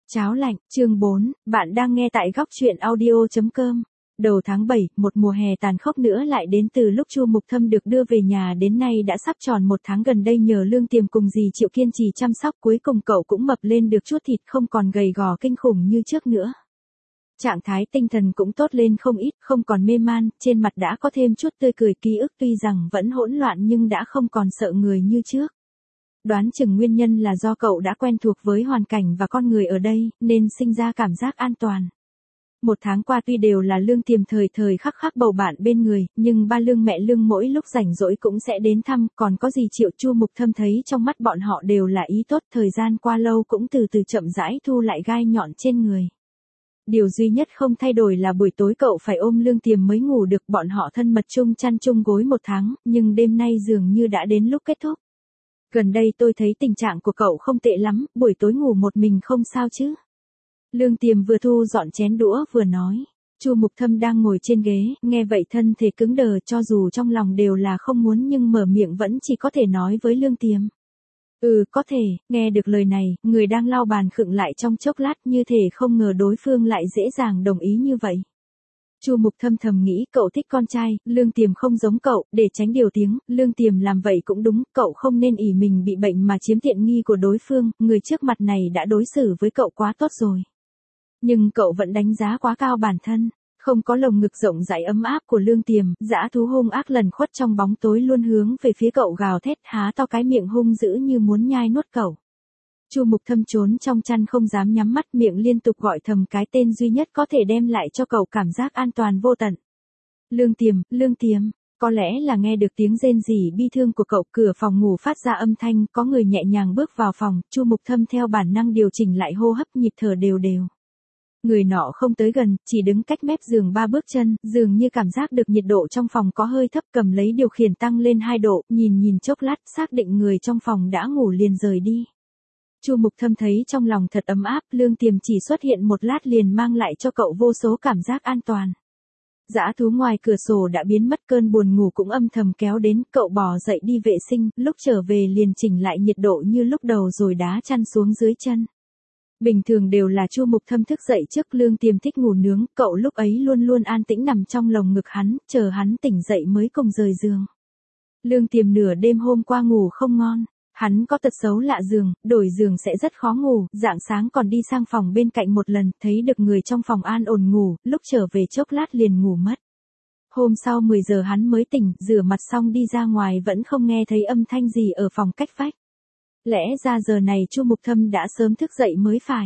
Cháo lạnh, chương 4, bạn đang nghe tại góc truyện audio.com. Đầu tháng 7, một mùa hè tàn khốc nữa lại đến từ lúc Chu Mục Thâm được đưa về nhà đến nay đã sắp tròn một tháng. Gần đây nhờ Lương Tiềm cùng dì Triệu kiên trì chăm sóc, cuối cùng cậu cũng mập lên được chút thịt, không còn gầy gò kinh khủng như trước nữa. Trạng thái tinh thần cũng tốt lên không ít, không còn mê man, trên mặt đã có thêm chút tươi cười. Ký ức tuy rằng vẫn hỗn loạn nhưng đã không còn sợ người như trước. Đoán chừng nguyên nhân là do cậu đã quen thuộc với hoàn cảnh và con người ở đây, nên sinh ra cảm giác an toàn. Một tháng qua tuy đều là Lương Tiềm thời thời khắc khắc bầu bạn bên người, nhưng ba Lương mẹ Lương mỗi lúc rảnh rỗi cũng sẽ đến thăm, còn có dì Triệu. Chu Mục Thâm thấy trong mắt bọn họ đều là ý tốt, thời gian qua lâu cũng từ từ chậm rãi thu lại gai nhọn trên người. Điều duy nhất không thay đổi là buổi tối cậu phải ôm Lương Tiềm mới ngủ được. Bọn họ thân mật chung chăn chung gối một tháng, nhưng đêm nay dường như đã đến lúc kết thúc. Gần đây tôi thấy tình trạng của cậu không tệ lắm, buổi tối ngủ một mình không sao chứ? Lương Tiềm vừa thu dọn chén đũa vừa nói. Chu Mục Thâm đang ngồi trên ghế, nghe vậy thân thể cứng đờ, cho dù trong lòng đều là không muốn nhưng mở miệng vẫn chỉ có thể nói với Lương Tiềm. Có thể. Nghe được lời này, người đang lau bàn khựng lại trong chốc lát, như thể không ngờ đối phương lại dễ dàng đồng ý như vậy. Chu Mục Thâm thầm nghĩ cậu thích con trai, Lương Tiềm không giống cậu, để tránh điều tiếng, Lương Tiềm làm vậy cũng đúng, cậu không nên ỷ mình bị bệnh mà chiếm tiện nghi của đối phương, người trước mặt này đã đối xử với cậu quá tốt rồi. Nhưng cậu vẫn đánh giá quá cao bản thân, không có lồng ngực rộng rãi ấm áp của Lương Tiềm, dã thú hung ác lẩn khuất trong bóng tối luôn hướng về phía cậu gào thét, há to cái miệng hung dữ như muốn nhai nuốt cậu. Chu Mục Thâm trốn trong chăn không dám nhắm mắt, miệng liên tục gọi thầm cái tên duy nhất có thể đem lại cho cậu cảm giác an toàn vô tận. Lương Tiềm, Lương Tiềm. Có lẽ là nghe được tiếng rên rỉ bi thương của cậu, cửa phòng ngủ phát ra âm thanh, có người nhẹ nhàng bước vào phòng. Chu Mục Thâm theo bản năng điều chỉnh lại hô hấp, nhịp thở đều đều. Người nọ không tới gần, chỉ đứng cách mép giường 3 bước chân, dường như cảm giác được nhiệt độ trong phòng có hơi thấp, cầm lấy điều khiển tăng lên 2 độ, nhìn chốc lát, xác định người trong phòng đã ngủ liền rời đi. Chu Mục Thâm thấy trong lòng thật ấm áp, Lương Tiềm chỉ xuất hiện một lát liền mang lại cho cậu vô số cảm giác an toàn. Dã thú ngoài cửa sổ đã biến mất, cơn buồn ngủ cũng âm thầm kéo đến, cậu bò dậy đi vệ sinh, lúc trở về liền chỉnh lại nhiệt độ như lúc đầu rồi đá chăn xuống dưới chân. Bình thường đều là Chu Mục Thâm thức dậy trước, Lương Tiềm thích ngủ nướng, cậu lúc ấy luôn luôn an tĩnh nằm trong lồng ngực hắn, chờ hắn tỉnh dậy mới cùng rời giường. Lương Tiềm nửa đêm hôm qua ngủ không ngon. Hắn có tật xấu lạ giường, đổi giường sẽ rất khó ngủ, rạng sáng còn đi sang phòng bên cạnh một lần, thấy được người trong phòng an ổn ngủ, lúc trở về chốc lát liền ngủ mất. Hôm sau 10 giờ hắn mới tỉnh, rửa mặt xong đi ra ngoài vẫn không nghe thấy âm thanh gì ở phòng cách vách. Lẽ ra giờ này Chu Mục Thâm đã sớm thức dậy mới phải.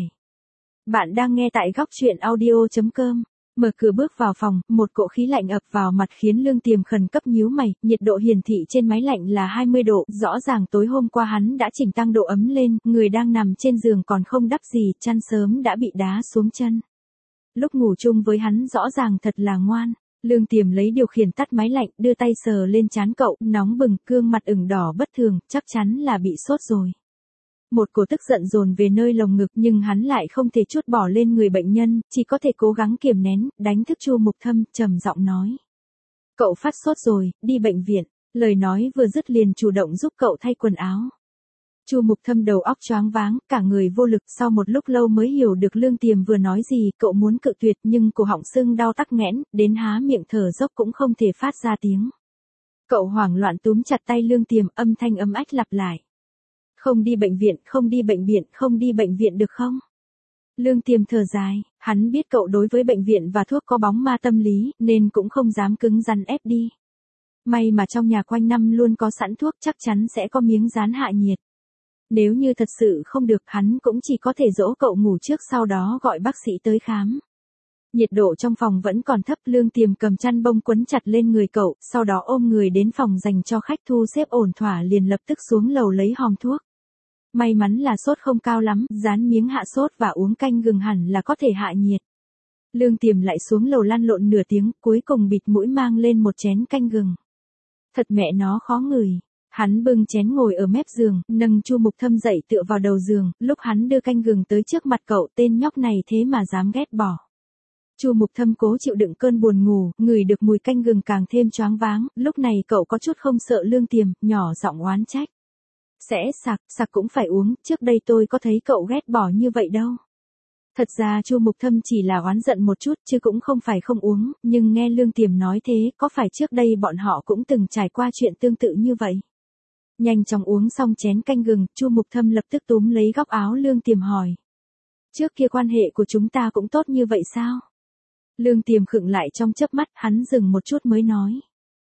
Bạn đang nghe tại góc truyện audio.com. Mở cửa bước vào phòng, một cỗ khí lạnh ập vào mặt khiến Lương Tiềm khẩn cấp nhíu mày, nhiệt độ hiển thị trên máy lạnh là 20 độ, rõ ràng tối hôm qua hắn đã chỉnh tăng độ ấm lên, người đang nằm trên giường còn không đắp gì, chăn sớm đã bị đá xuống chân. Lúc ngủ chung với hắn rõ ràng thật là ngoan. Lương Tiềm lấy điều khiển tắt máy lạnh, đưa tay sờ lên trán cậu, nóng bừng, gương mặt ửng đỏ bất thường, chắc chắn là bị sốt rồi. Một cổ tức giận dồn về nơi lồng ngực nhưng hắn lại không thể trút bỏ lên người bệnh nhân, chỉ có thể cố gắng kiềm nén, đánh thức Chu Mục Thâm, trầm giọng nói. Cậu phát sốt rồi, đi bệnh viện. Lời nói vừa dứt liền chủ động giúp cậu thay quần áo. Chu Mục Thâm đầu óc choáng váng, cả người vô lực, sau một lúc lâu mới hiểu được Lương Tiềm vừa nói gì, cậu muốn cự tuyệt nhưng cổ họng sưng đau tắc nghẽn, đến há miệng thở dốc cũng không thể phát ra tiếng. Cậu hoảng loạn túm chặt tay Lương Tiềm, âm thanh ấm ách lặp lại. Không đi bệnh viện, không đi bệnh viện, không đi bệnh viện được không? Lương Tiềm thở dài, hắn biết cậu đối với bệnh viện và thuốc có bóng ma tâm lý, nên cũng không dám cứng rắn ép đi. May mà trong nhà quanh năm luôn có sẵn thuốc, chắc chắn sẽ có miếng dán hạ nhiệt. Nếu như thật sự không được, hắn cũng chỉ có thể dỗ cậu ngủ trước, sau đó gọi bác sĩ tới khám. Nhiệt độ trong phòng vẫn còn thấp, Lương Tiềm cầm chăn bông quấn chặt lên người cậu, sau đó ôm người đến phòng dành cho khách thu xếp ổn thỏa, liền lập tức xuống lầu lấy hòm thuốc. May mắn là sốt không cao lắm, dán miếng hạ sốt và uống canh gừng hẳn là có thể hạ nhiệt. Lương Tiềm lại xuống lầu lăn lộn nửa tiếng, cuối cùng bịt mũi mang lên một chén canh gừng. Thật mẹ nó khó ngửi. Hắn bưng chén ngồi ở mép giường, nâng Chu Mục Thâm dậy tựa vào đầu giường, lúc hắn đưa canh gừng tới trước mặt cậu, tên nhóc này thế mà dám ghét bỏ. Chu Mục Thâm cố chịu đựng cơn buồn ngủ, ngửi được mùi canh gừng càng thêm choáng váng, lúc này cậu có chút không sợ Lương Tiềm, nhỏ giọng oán trách. Sẽ sặc cũng phải uống, trước đây tôi có thấy cậu ghét bỏ như vậy đâu. Thật ra Chu Mục Thâm chỉ là oán giận một chút chứ cũng không phải không uống, nhưng nghe Lương Tiềm nói thế, có phải trước đây bọn họ cũng từng trải qua chuyện tương tự như vậy. Nhanh chóng uống xong chén canh gừng, Chu Mục Thâm lập tức túm lấy góc áo Lương Tiềm hỏi. Trước kia quan hệ của chúng ta cũng tốt như vậy sao? Lương Tiềm khựng lại trong chớp mắt, hắn dừng một chút mới nói.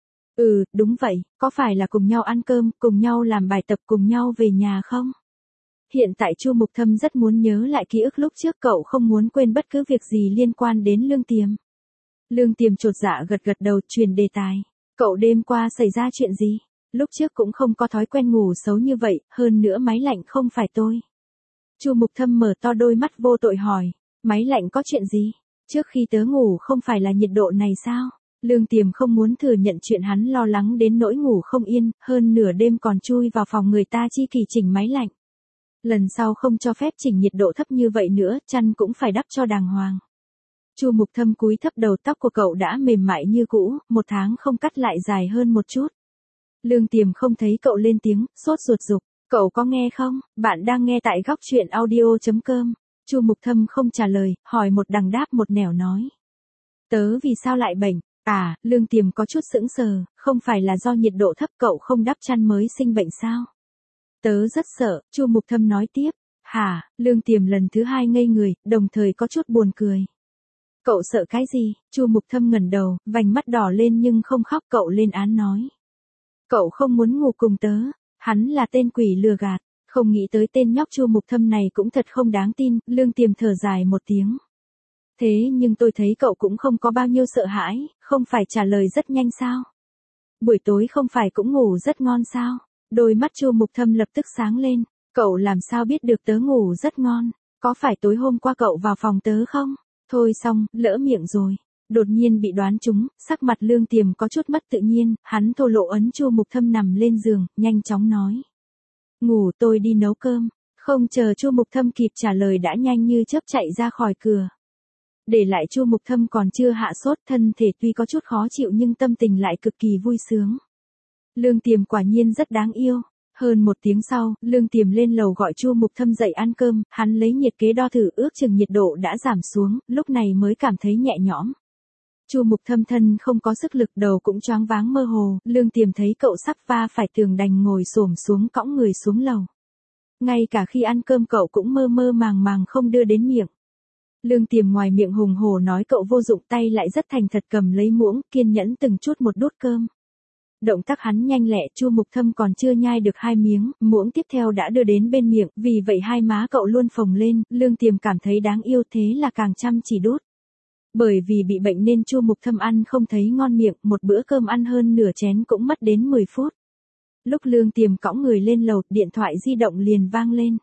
Ừ, đúng vậy, có phải là cùng nhau ăn cơm, cùng nhau làm bài tập, cùng nhau về nhà không? Hiện tại Chu Mục Thâm rất muốn nhớ lại ký ức lúc trước, cậu không muốn quên bất cứ việc gì liên quan đến Lương Tiềm. Lương Tiềm chột dạ gật gật đầu, truyền đề tài. Cậu đêm qua xảy ra chuyện gì? Lúc trước cũng không có thói quen ngủ xấu như vậy, hơn nữa máy lạnh không phải tôi. Chu Mục Thâm mở to đôi mắt vô tội hỏi. Máy lạnh có chuyện gì? Trước khi tớ ngủ không phải là nhiệt độ này sao? Lương Tiềm không muốn thừa nhận chuyện hắn lo lắng đến nỗi ngủ không yên, hơn nửa đêm còn chui vào phòng người ta chi kỳ chỉnh máy lạnh. Lần sau không cho phép chỉnh nhiệt độ thấp như vậy nữa, chăn cũng phải đắp cho đàng hoàng. Chu Mục Thâm cúi thấp đầu, tóc của cậu đã mềm mại như cũ, 1 tháng không cắt lại dài hơn một chút. Lương Tiềm không thấy cậu lên tiếng, sốt ruột giục. Cậu có nghe không? Bạn đang nghe tại góc truyện audio.com. Chu Mục Thâm không trả lời, hỏi một đằng đáp một nẻo nói. Tớ vì sao lại bệnh? À, Lương Tiềm có chút sững sờ, không phải là do nhiệt độ thấp cậu không đắp chăn mới sinh bệnh sao? Tớ rất sợ, Chu Mục Thâm nói tiếp. Hả? Lương Tiềm lần thứ 2 ngây người, đồng thời có chút buồn cười. Cậu sợ cái gì? Chu Mục Thâm ngẩng đầu, vành mắt đỏ lên nhưng không khóc, cậu lên án nói. Cậu không muốn ngủ cùng tớ, hắn là tên quỷ lừa gạt, không nghĩ tới tên nhóc Chu Mục Thâm này cũng thật không đáng tin, Lương Tiềm thở dài một tiếng. Thế nhưng tôi thấy cậu cũng không có bao nhiêu sợ hãi, không phải trả lời rất nhanh sao? Buổi tối không phải cũng ngủ rất ngon sao? Đôi mắt Chu Mục Thâm lập tức sáng lên, cậu làm sao biết được tớ ngủ rất ngon, có phải tối hôm qua cậu vào phòng tớ không? Thôi xong, lỡ miệng rồi. Đột nhiên bị đoán trúng, sắc mặt Lương Tiềm có chút mất tự nhiên, hắn thô lộ ấn Chu Mục Thâm nằm lên giường, nhanh chóng nói. Ngủ, tôi đi nấu cơm. Không chờ Chu Mục Thâm kịp trả lời đã nhanh như chớp chạy ra khỏi cửa. Để lại Chu Mục Thâm còn chưa hạ sốt, thân thể tuy có chút khó chịu nhưng tâm tình lại cực kỳ vui sướng. Lương Tiềm quả nhiên rất đáng yêu. Hơn 1 tiếng sau, Lương Tiềm lên lầu gọi Chu Mục Thâm dậy ăn cơm, hắn lấy nhiệt kế đo thử, ước chừng nhiệt độ đã giảm xuống, lúc này mới cảm thấy nhẹ nhõm. Chu Mục Thâm thân không có sức lực, đầu cũng choáng váng mơ hồ, Lương Tiềm thấy cậu sắp va phải tường đành ngồi xổm xuống cõng người xuống lầu. Ngay cả khi ăn cơm cậu cũng mơ mơ màng màng không đưa đến miệng. Lương Tiềm ngoài miệng hùng hổ nói cậu vô dụng, tay lại rất thành thật cầm lấy muỗng, kiên nhẫn từng chút một đút cơm. Động tác hắn nhanh lẹ, Chu Mục Thâm còn chưa nhai được 2 miếng, muỗng tiếp theo đã đưa đến bên miệng, vì vậy hai má cậu luôn phồng lên, Lương Tiềm cảm thấy đáng yêu thế là càng chăm chỉ đút. Bởi vì bị bệnh nên Chu Mục Thâm ăn không thấy ngon miệng, một bữa cơm ăn hơn nửa chén cũng mất đến 10 phút. Lúc Lương Tiềm cõng người lên lầu, điện thoại di động liền vang lên.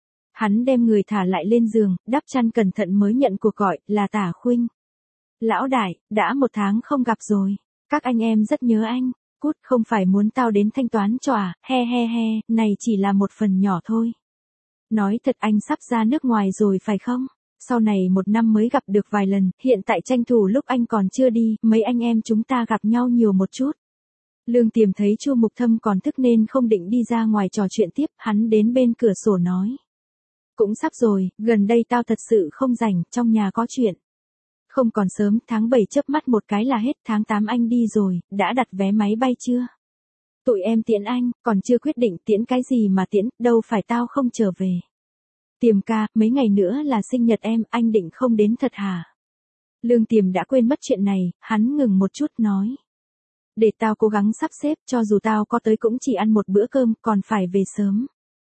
Hắn đem người thả lại lên giường, đắp chăn cẩn thận mới nhận cuộc gọi, là Tả Khuynh. Lão đại, đã 1 tháng không gặp rồi, các anh em rất nhớ anh. Cút, không phải muốn tao đến thanh toán cho à, he, này chỉ là một phần nhỏ thôi. Nói thật anh sắp ra nước ngoài rồi phải không? Sau này 1 năm mới gặp được vài lần, hiện tại tranh thủ lúc anh còn chưa đi, mấy anh em chúng ta gặp nhau nhiều một chút. Lương Tiềm thấy Chu Mục Thâm còn thức nên không định đi ra ngoài trò chuyện tiếp, hắn đến bên cửa sổ nói. Cũng sắp rồi, gần đây tao thật sự không rảnh, trong nhà có chuyện. Không còn sớm, tháng 7 chớp mắt một cái là hết, tháng 8 anh đi rồi, đã đặt vé máy bay chưa? Tụi em tiễn anh, còn chưa quyết định tiễn cái gì mà tiễn, đâu phải tao không trở về. Tiềm ca, mấy ngày nữa là sinh nhật em, anh định không đến thật hả? Lương Tiềm đã quên mất chuyện này, hắn ngừng một chút nói. Để tao cố gắng sắp xếp, cho dù tao có tới cũng chỉ ăn một bữa cơm, còn phải về sớm.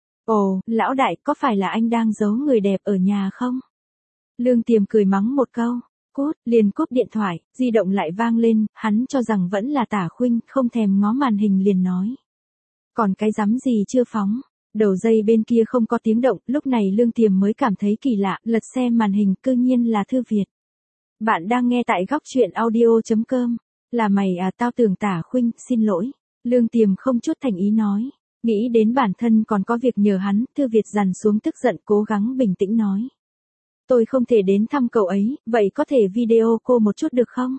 Ồ, lão đại, có phải là anh đang giấu người đẹp ở nhà không? Lương Tiềm cười mắng một câu. Cút, liền cúp điện thoại, di động lại vang lên, hắn cho rằng vẫn là Tả Khuynh, không thèm ngó màn hình liền nói. Còn cái rắm gì chưa phóng? Đầu dây bên kia không có tiếng động, lúc này Lương Tiềm mới cảm thấy kỳ lạ, lật xem màn hình, cư nhiên là Thư Việt. Bạn đang nghe tại góc truyện audio.com. Là mày à, tao tưởng Tả Khuynh, xin lỗi. Lương Tiềm không chút thành ý nói. Nghĩ đến bản thân còn có việc nhờ hắn, Thư Việt dằn xuống tức giận cố gắng bình tĩnh nói. Tôi không thể đến thăm cậu ấy, vậy có thể video call một chút được không?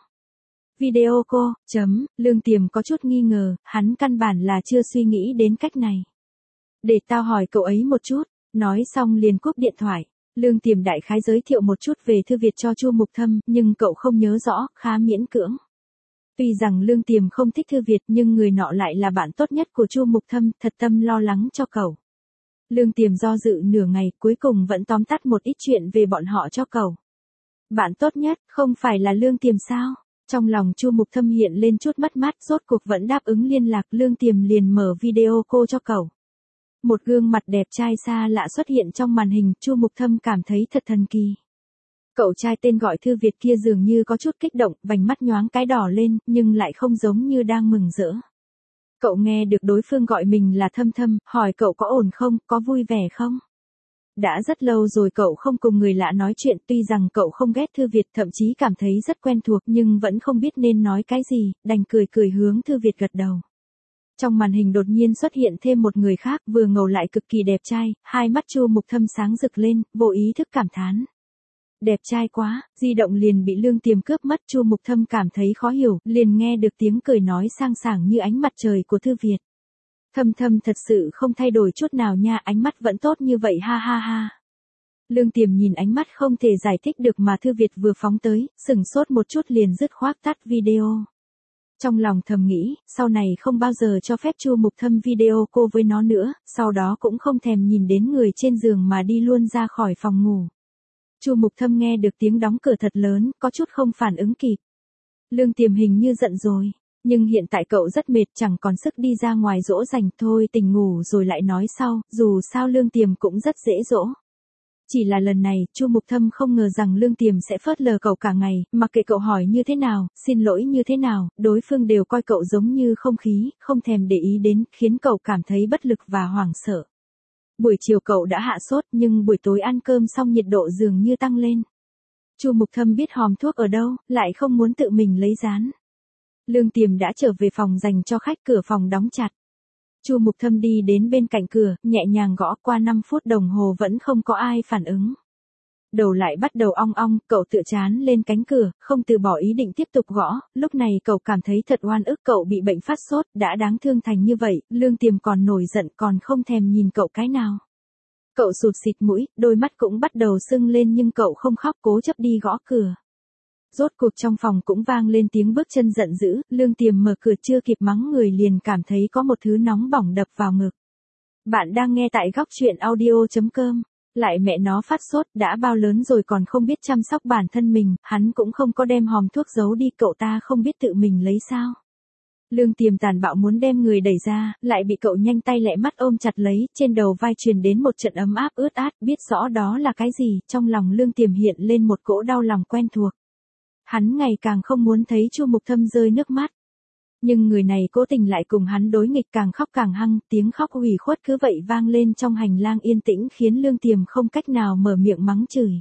Video call, Lương Tiềm có chút nghi ngờ, hắn căn bản là chưa suy nghĩ đến cách này. Để tao hỏi cậu ấy một chút, nói xong liền cúp điện thoại. Lương Tiềm đại khái giới thiệu một chút về Thư Việt cho Chu Mục Thâm, nhưng cậu không nhớ rõ, khá miễn cưỡng. Tuy rằng Lương Tiềm không thích Thư Việt nhưng người nọ lại là bạn tốt nhất của Chu Mục Thâm, thật tâm lo lắng cho cậu. Lương Tiềm do dự nửa ngày, cuối cùng vẫn tóm tắt một ít chuyện về bọn họ cho cậu. Bạn tốt nhất, không phải là Lương Tiềm sao? Trong lòng Chu Mục Thâm hiện lên chút mất mát, rốt cuộc vẫn đáp ứng liên lạc. Lương Tiềm liền mở video call cho cậu. Một gương mặt đẹp trai xa lạ xuất hiện trong màn hình, Chu Mục Thâm cảm thấy thật thần kỳ. Cậu trai tên gọi Thư Việt kia dường như có chút kích động, vành mắt nhoáng cái đỏ lên, nhưng lại không giống như đang mừng rỡ. Cậu nghe được đối phương gọi mình là Thâm Thâm, hỏi cậu có ổn không, có vui vẻ không? Đã rất lâu rồi cậu không cùng người lạ nói chuyện, tuy rằng cậu không ghét Thư Việt, thậm chí cảm thấy rất quen thuộc nhưng vẫn không biết nên nói cái gì, đành cười cười hướng Thư Việt gật đầu. Trong màn hình đột nhiên xuất hiện thêm một người khác, vừa ngầu lại cực kỳ đẹp trai, hai mắt Chu Mục Thâm sáng rực lên, vô ý thức cảm thán. Đẹp trai quá, di động liền bị Lương Tiềm cướp mất. Chu Mục Thâm cảm thấy khó hiểu, liền nghe được tiếng cười nói sang sảng như ánh mặt trời của Thư Việt. Thâm Thâm thật sự không thay đổi chút nào nha, ánh mắt vẫn tốt như vậy ha ha ha. Lương Tiềm nhìn ánh mắt không thể giải thích được mà Thư Việt vừa phóng tới, sửng sốt một chút liền dứt khoát tắt video. Trong lòng thầm nghĩ, sau này không bao giờ cho phép Chu Mục Thâm video call với nó nữa, sau đó cũng không thèm nhìn đến người trên giường mà đi luôn ra khỏi phòng ngủ. Chu Mục Thâm nghe được tiếng đóng cửa thật lớn, có chút không phản ứng kịp. Lương Tiềm hình như giận rồi, nhưng hiện tại cậu rất mệt, chẳng còn sức đi ra ngoài dỗ dành, thôi tỉnh ngủ rồi lại nói sau, dù sao Lương Tiềm cũng rất dễ dỗ. Chỉ là lần này, Chu Mục Thâm không ngờ rằng Lương Tiềm sẽ phớt lờ cậu cả ngày, mặc kệ cậu hỏi như thế nào, xin lỗi như thế nào, đối phương đều coi cậu giống như không khí, không thèm để ý đến, khiến cậu cảm thấy bất lực và hoảng sợ. Buổi chiều cậu đã hạ sốt, nhưng buổi tối ăn cơm xong nhiệt độ dường như tăng lên. Chu Mục Thâm biết hòm thuốc ở đâu, lại không muốn tự mình lấy dán. Lương Tiềm đã trở về phòng dành cho khách, cửa phòng đóng chặt. Chu Mục Thâm đi đến bên cạnh cửa, nhẹ nhàng gõ, qua 5 phút đồng hồ vẫn không có ai phản ứng. Đầu lại bắt đầu ong ong, cậu tựa trán lên cánh cửa, không từ bỏ ý định tiếp tục gõ, lúc này cậu cảm thấy thật oan ức, cậu bị bệnh phát sốt, đã đáng thương thành như vậy, Lương Tiềm còn nổi giận, còn không thèm nhìn cậu cái nào. Cậu sụt xịt mũi, đôi mắt cũng bắt đầu sưng lên nhưng cậu không khóc, cố chấp đi gõ cửa. Rốt cuộc trong phòng cũng vang lên tiếng bước chân giận dữ, Lương Tiềm mở cửa chưa kịp mắng người liền cảm thấy có một thứ nóng bỏng đập vào ngực. Bạn đang nghe tại góc truyện audio.com. Lại mẹ nó phát sốt, đã bao lớn rồi còn không biết chăm sóc bản thân mình, hắn cũng không có đem hòm thuốc giấu đi, cậu ta không biết tự mình lấy sao. Lương Tiềm tàn bạo muốn đem người đẩy ra, lại bị cậu nhanh tay lẹ mắt ôm chặt lấy, trên đầu vai truyền đến một trận ấm áp ướt át, biết rõ đó là cái gì, trong lòng Lương Tiềm hiện lên một cỗ đau lòng quen thuộc. Hắn ngày càng không muốn thấy Chu Mục Thâm rơi nước mắt. Nhưng người này cố tình lại cùng hắn đối nghịch, càng khóc càng hăng, tiếng khóc ủy khuất cứ vậy vang lên trong hành lang yên tĩnh khiến Lương Tiềm không cách nào mở miệng mắng chửi.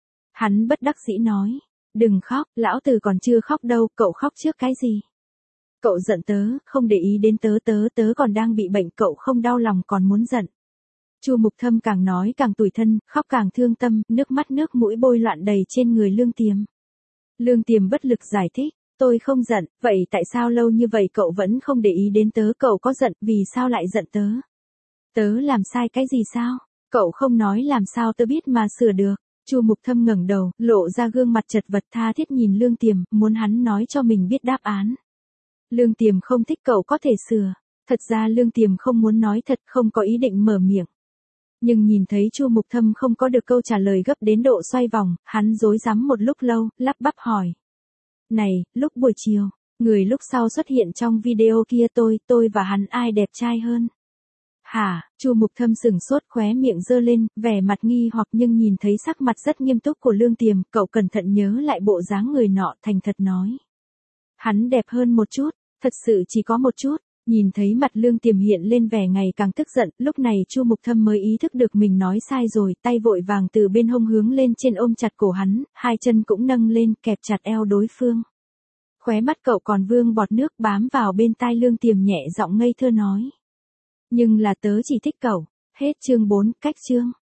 Hắn bất đắc dĩ nói, đừng khóc, lão tử còn chưa khóc đâu, cậu khóc trước cái gì? Cậu giận tớ, không để ý đến tớ còn đang bị bệnh, cậu không đau lòng còn muốn giận. Chu Mục Thâm càng nói càng tủi thân, khóc càng thương tâm, nước mắt nước mũi bôi loạn đầy trên người Lương Tiềm. Lương Tiềm bất lực giải thích, tôi không giận, vậy tại sao lâu như vậy cậu vẫn không để ý đến tớ, cậu có giận, vì sao lại giận tớ? Tớ làm sai cái gì sao? Cậu không nói làm sao tớ biết mà sửa được. Chu Mục Thâm ngẩng đầu, lộ ra gương mặt chật vật tha thiết nhìn Lương Tiềm, muốn hắn nói cho mình biết đáp án. Lương Tiềm không thích cậu có thể sửa. Thật ra Lương Tiềm không muốn nói thật, không có ý định mở miệng. Nhưng nhìn thấy Chu Mục Thâm không có được câu trả lời gấp đến độ xoay vòng, hắn rối rắm một lúc lâu, lắp bắp hỏi. Này, lúc buổi chiều, người lúc sau xuất hiện trong video kia tôi và hắn ai đẹp trai hơn? Hả? Chu Mục Thâm sửng sốt, khóe miệng giơ lên, vẻ mặt nghi hoặc nhưng nhìn thấy sắc mặt rất nghiêm túc của Lương Tiềm, cậu cẩn thận nhớ lại bộ dáng người nọ, thành thật nói. Hắn đẹp hơn một chút, thật sự chỉ có một chút. Nhìn thấy mặt Lương Tiềm hiện lên vẻ ngày càng tức giận, lúc này Chu Mục Thâm mới ý thức được mình nói sai rồi, tay vội vàng từ bên hông hướng lên trên ôm chặt cổ hắn, hai chân cũng nâng lên kẹp chặt eo đối phương. Khóe mắt cậu còn vương bọt nước bám vào bên tai Lương Tiềm nhẹ giọng ngây thơ nói. Nhưng là tớ chỉ thích cậu. Hết chương 4, cách chương.